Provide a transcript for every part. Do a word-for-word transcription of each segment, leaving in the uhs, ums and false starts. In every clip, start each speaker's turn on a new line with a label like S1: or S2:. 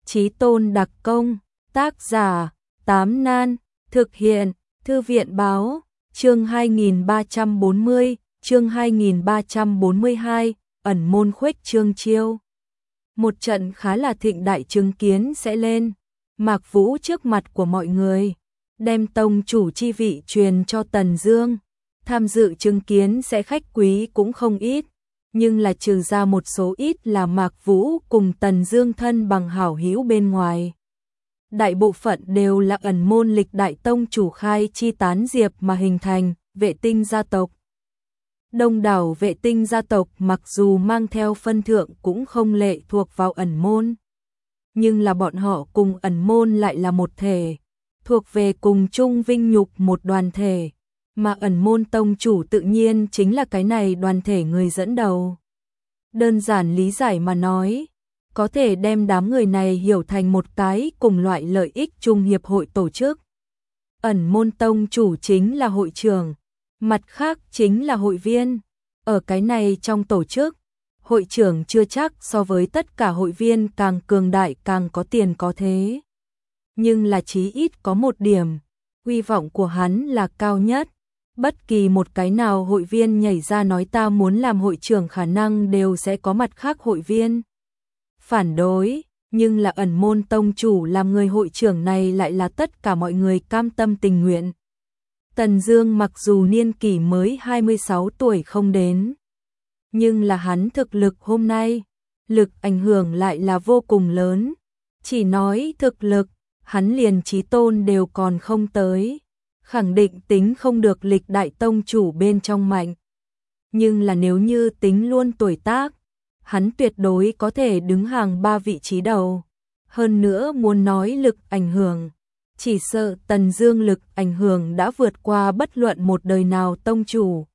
S1: Chí Tôn đặc công, tác giả, Tám Nan, thực hiện, Thư viện báo, chương hai nghìn ba trăm bốn mươi, chương hai nghìn ba trăm bốn mươi hai, ẩn môn khuếch trương chiêu. Một trận khá là thịnh đại chứng kiến sẽ lên, Mạc Vũ trước mặt của mọi người, đem tông chủ chi vị truyền cho Tần Dương. Tham dự chứng kiến sẽ khách quý cũng không ít, nhưng là trừ ra một số ít là Mạc Vũ cùng Tần Dương thân bằng hảo hữu bên ngoài. Đại bộ phận đều là ẩn môn lịch đại tông chủ khai chi tán diệp mà hình thành, vệ tinh gia tộc. Đông đảo vệ tinh gia tộc mặc dù mang theo phân thượng cũng không lệ thuộc vào ẩn môn, nhưng là bọn họ cùng ẩn môn lại là một thể, thuộc về cùng chung vinh nhục một đoàn thể, mà ẩn môn tông chủ tự nhiên chính là cái này đoàn thể người dẫn đầu. Đơn giản lý giải mà nói, có thể đem đám người này hiểu thành một cái cùng loại lợi ích chung hiệp hội tổ chức. Ẩn môn tông chủ chính là hội trưởng, mặt khác chính là hội viên. Ở cái này trong tổ chức, hội trưởng chưa chắc so với tất cả hội viên càng cường đại càng có tiền có thế. Nhưng là chí ít có một điểm, uy vọng của hắn là cao nhất. Bất kỳ một cái nào hội viên nhảy ra nói ta muốn làm hội trưởng khả năng đều sẽ có mặt khác hội viên phản đối, nhưng là ẩn môn tông chủ làm người hội trưởng này lại là tất cả mọi người cam tâm tình nguyện. Tần Dương mặc dù niên kỷ mới hai mươi sáu tuổi không đến, nhưng là hắn thực lực hôm nay, lực ảnh hưởng lại là vô cùng lớn. Chỉ nói thực lực, hắn liền Chí Tôn đều còn không tới, khẳng định tính không được lịch đại tông chủ bên trong mạnh. Nhưng là nếu như tính luôn tuổi tác, hắn tuyệt đối có thể đứng hàng ba vị trí đầu. Hơn nữa muốn nói lực ảnh hưởng, chỉ sợ Tần Dương lực ảnh hưởng đã vượt qua bất luận một đời nào tông chủ.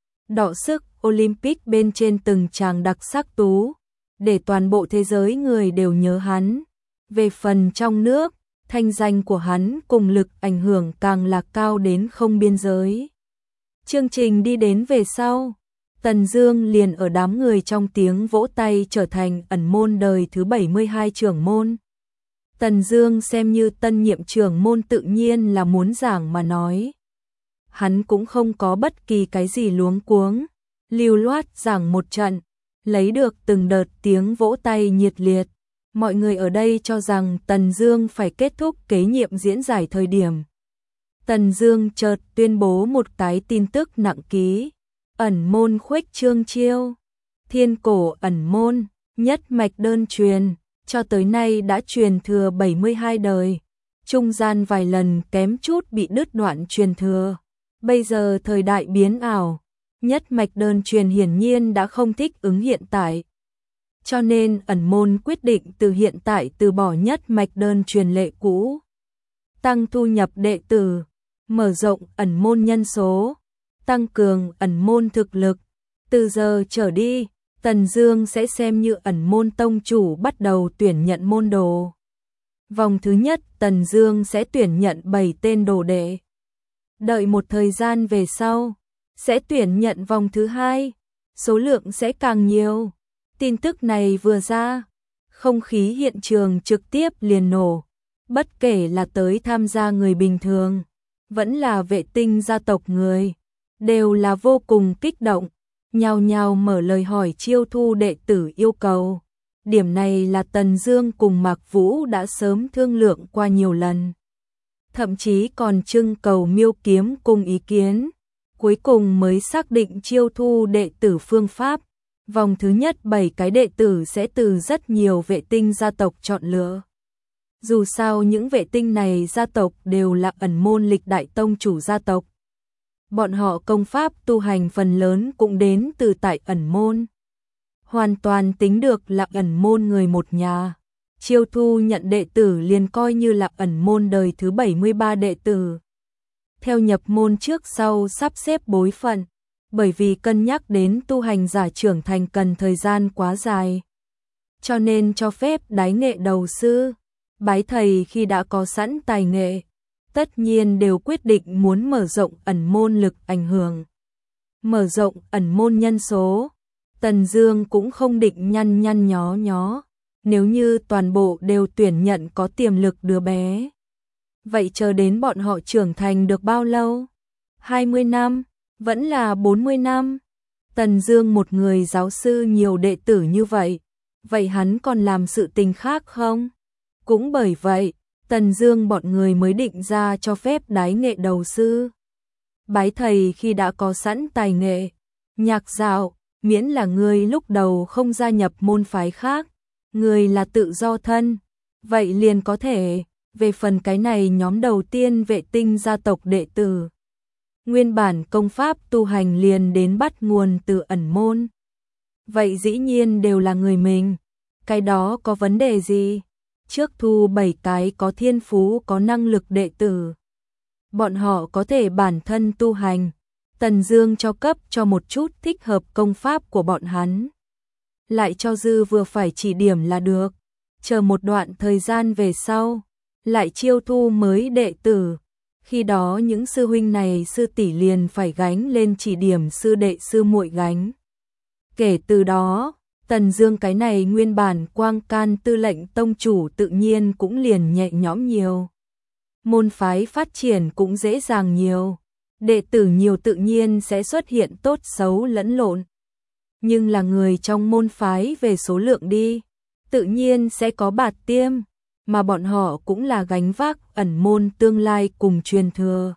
S1: Đọ sức Olympic bên trên từng tràng đặc sắc tú, để toàn bộ thế giới người đều nhớ hắn. Về phần trong nước, thanh danh của hắn cùng lực ảnh hưởng càng là cao đến không biên giới. Chương trình đi đến về sau, Tần Dương liền ở đám người trong tiếng vỗ tay trở thành ẩn môn đời thứ bảy mươi hai trưởng môn. Tần Dương xem như tân nhiệm trưởng môn tự nhiên là muốn giảng mà nói. Hắn cũng không có bất kỳ cái gì luống cuống, lưu loát giảng một trận, lấy được từng đợt tiếng vỗ tay nhiệt liệt. Mọi người ở đây cho rằng Tần Dương phải kết thúc kế nhiệm diễn giải thời điểm. Tần Dương chợt tuyên bố một cái tin tức nặng ký, ẩn môn khuếch trương chiêu, thiên cổ ẩn môn, nhất mạch đơn truyền, cho tới nay đã truyền thừa bảy mươi hai đời, trung gian vài lần kém chút bị đứt đoạn truyền thừa. Bây giờ thời đại biến ảo, nhất mạch đơn truyền hiển nhiên đã không thích ứng hiện tại. Cho nên ẩn môn quyết định từ hiện tại từ bỏ nhất mạch đơn truyền lệ cũ, tăng thu nhập đệ tử, mở rộng ẩn môn nhân số, tăng cường ẩn môn thực lực. Từ giờ trở đi, Tần Dương sẽ xem như ẩn môn tông chủ bắt đầu tuyển nhận môn đồ. Vòng thứ nhất Tần Dương sẽ tuyển nhận bảy tên đồ đệ. Đợi một thời gian về sau, sẽ tuyển nhận vòng thứ hai, số lượng sẽ càng nhiều. Tin tức này vừa ra, không khí hiện trường trực tiếp liền nổ. Bất kể là tới tham gia người bình thường, vẫn là vệ tinh gia tộc người, đều là vô cùng kích động, nhao nhao mở lời hỏi chiêu thu đệ tử yêu cầu. Điểm này là Tần Dương cùng Mạc Vũ đã sớm thương lượng qua nhiều lần, thậm chí còn trưng cầu Miêu Kiếm cùng ý kiến, cuối cùng mới xác định chiêu thu đệ tử phương pháp. Vòng thứ nhất bảy cái đệ tử sẽ từ rất nhiều vệ tinh gia tộc chọn lựa. Dù sao những vệ tinh này gia tộc đều là ẩn môn lịch đại tông chủ gia tộc. Bọn họ công pháp tu hành phần lớn cũng đến từ tại ẩn môn. Hoàn toàn tính được là ẩn môn người một nhà. Chiêu thu nhận đệ tử liền coi như là ẩn môn đời thứ bảy mươi ba đệ tử. Theo nhập môn trước sau sắp xếp bối phận, bởi vì cân nhắc đến tu hành giả trưởng thành cần thời gian quá dài, cho nên cho phép đái nghệ đầu sư, bái thầy khi đã có sẵn tài nghệ. Tất nhiên đều quyết định muốn mở rộng ẩn môn lực ảnh hưởng, mở rộng ẩn môn nhân số. Tần Dương cũng không định nhăn nhăn nhó nhó, Nếu như toàn bộ đều tuyển nhận có tiềm lực đứa bé, vậy chờ đến bọn họ trưởng thành được bao lâu? hai mươi năm? Vẫn là bốn mươi năm? Tần Dương một người giáo sư nhiều đệ tử như vậy, vậy hắn còn làm sự tình khác không? Cũng bởi vậy, Tần Dương bọn người mới định ra cho phép đái nghệ đầu sư. Bái thầy khi đã có sẵn tài nghệ, nhạc dạo, miễn là người lúc đầu không gia nhập môn phái khác, người là tự do thân, vậy liền có thể. Về phần cái này nhóm đầu tiên Vệ Tinh gia tộc đệ tử, nguyên bản công pháp tu hành liền đến bắt nguồn từ ẩn môn. Vậy dĩ nhiên đều là người mình, cái đó có vấn đề gì? Trước thu bảy cái có thiên phú có năng lực đệ tử, bọn họ có thể bản thân tu hành, Tần Dương cho cấp cho một chút thích hợp công pháp của bọn hắn, lại cho dư vừa phải chỉ điểm là được, chờ một đoạn thời gian về sau, lại chiêu thu mới đệ tử, khi đó những sư huynh này sư tỷ liền phải gánh lên chỉ điểm sư đệ sư muội gánh. Kể từ đó, Tần Dương cái này nguyên bản Quang Can Tư lệnh tông chủ tự nhiên cũng liền nhẹ nhõm nhiều. Môn phái phát triển cũng dễ dàng nhiều, đệ tử nhiều tự nhiên sẽ xuất hiện tốt xấu lẫn lộn. Nhưng là người trong môn phái về số lượng đi, tự nhiên sẽ có bạt tiêm, mà bọn họ cũng là gánh vác ẩn môn tương lai cùng truyền thừa.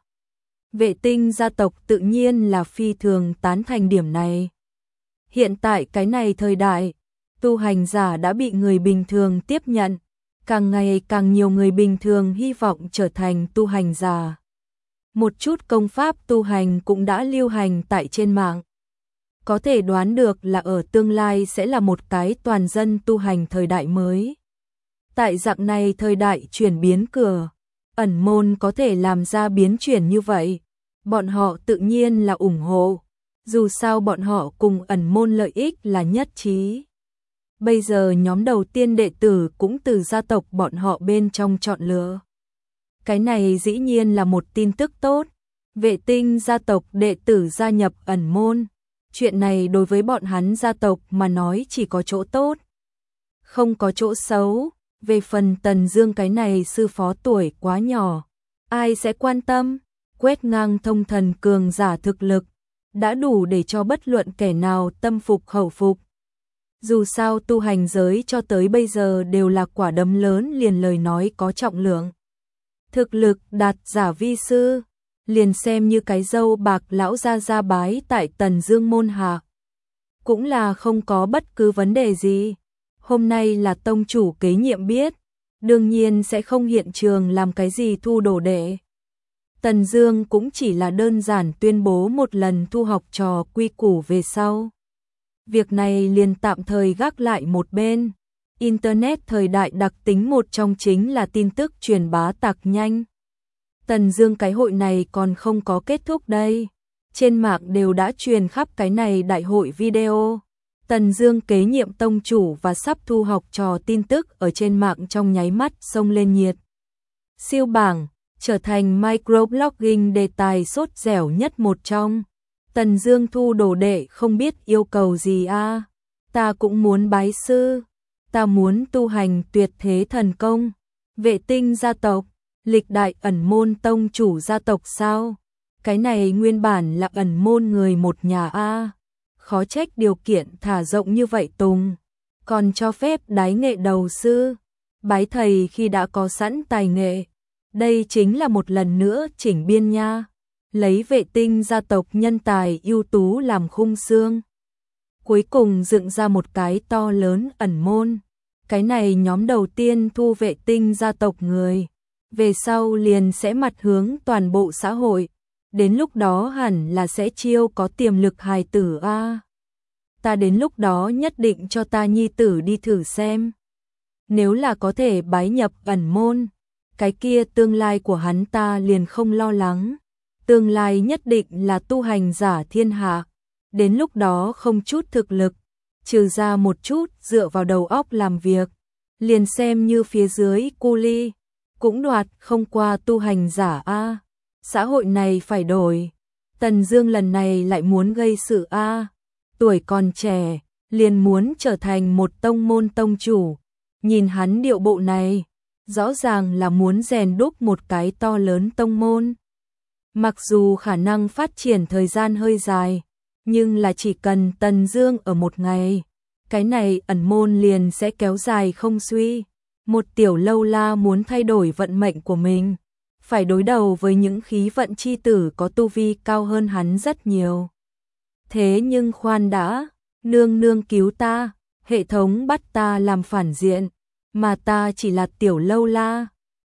S1: Vệ Tinh gia tộc tự nhiên là phi thường tán thành điểm này. Hiện tại cái này thời đại, tu hành giả đã bị người bình thường tiếp nhận, càng ngày càng nhiều người bình thường hy vọng trở thành tu hành giả. Một chút công pháp tu hành cũng đã lưu hành tại trên mạng. Có thể đoán được là ở tương lai sẽ là một cái toàn dân tu hành thời đại mới. Tại dạng này thời đại chuyển biến cửa, ẩn môn có thể làm ra biến chuyển như vậy, bọn họ tự nhiên là ủng hộ, dù sao bọn họ cùng ẩn môn lợi ích là nhất trí. Bây giờ nhóm đầu tiên đệ tử cũng từ gia tộc bọn họ bên trong chọn lựa. Cái này dĩ nhiên là một tin tức tốt, Vệ Tinh gia tộc đệ tử gia nhập ẩn môn, chuyện này đối với bọn hắn gia tộc mà nói chỉ có chỗ tốt, không có chỗ xấu. Về phần Tần Dương cái này sư phó tuổi quá nhỏ, ai sẽ quan tâm, quét ngang thông thần cường giả thực lực, đã đủ để cho bất luận kẻ nào tâm phục khẩu phục. Dù sao tu hành giới cho tới bây giờ đều là quả đấm lớn liền lời nói có trọng lượng. Thực lực đạt giả vi sư, liền xem như cái dâu bạc lão gia gia bái tại Tần Dương môn hạ, cũng là không có bất cứ vấn đề gì. Hôm nay là tông chủ kế nhiệm biết, đương nhiên sẽ không hiện trường làm cái gì thu đồ đệ. Tần Dương cũng chỉ là đơn giản tuyên bố một lần thu học trò quy củ về sau. Việc này liền tạm thời gác lại một bên. Internet thời đại đặc tính một trong chính là tin tức truyền bá tạc nhanh. Tần Dương cái hội này còn không có kết thúc đây. Trên mạng đều đã truyền khắp cái này đại hội video. Tần Dương kế nhiệm tông chủ và sắp thu học trò tin tức ở trên mạng trong nháy mắt xông lên nhiệt. Siêu bảng, trở thành microblogging đề tài sốt dẻo nhất một trong. Tần Dương thu đồ đệ không biết yêu cầu gì a? À? Ta cũng muốn bái sư, ta muốn tu hành tuyệt thế thần công. Vệ Tinh gia tộc, lịch đại ẩn môn tông chủ gia tộc sao? Cái này nguyên bản là ẩn môn người một nhà a. À? Khó trách điều kiện thả rộng như vậy Tùng, còn cho phép đái nghệ đầu sư, bái thầy khi đã có sẵn tài nghệ. Đây chính là một lần nữa chỉnh biên nha, lấy Vệ Tinh gia tộc nhân tài ưu tú làm khung xương. Cuối cùng dựng ra một cái to lớn ẩn môn, cái này nhóm đầu tiên thu Vệ Tinh gia tộc người, về sau liền sẽ mặt hướng toàn bộ xã hội. Đến lúc đó hẳn là sẽ chiêu có tiềm lực hài tử a. À. Ta đến lúc đó nhất định cho ta nhi tử đi thử xem. Nếu là có thể bái nhập ẩn môn, cái kia tương lai của hắn ta liền không lo lắng. Tương lai nhất định là tu hành giả thiên hạ. Đến lúc đó không chút thực lực, trừ ra một chút dựa vào đầu óc làm việc, liền xem như phía dưới cu ly, cũng đoạt không qua tu hành giả a. À. Xã hội này phải đổi. Tần Dương lần này lại muốn gây sự a, tuổi còn trẻ, liền muốn trở thành một tông môn tông chủ, nhìn hắn điệu bộ này, rõ ràng là muốn rèn đúc một cái to lớn tông môn. Mặc dù khả năng phát triển thời gian hơi dài, nhưng là chỉ cần Tần Dương ở một ngày, cái này ẩn môn liền sẽ kéo dài không suy. Một tiểu lâu la muốn thay đổi vận mệnh của mình, phải đối đầu với những khí vận chi tử có tu vi cao hơn hắn rất nhiều. Thế nhưng khoan đã, nương nương cứu ta, hệ thống bắt ta làm phản diện, mà ta chỉ là tiểu lâu la,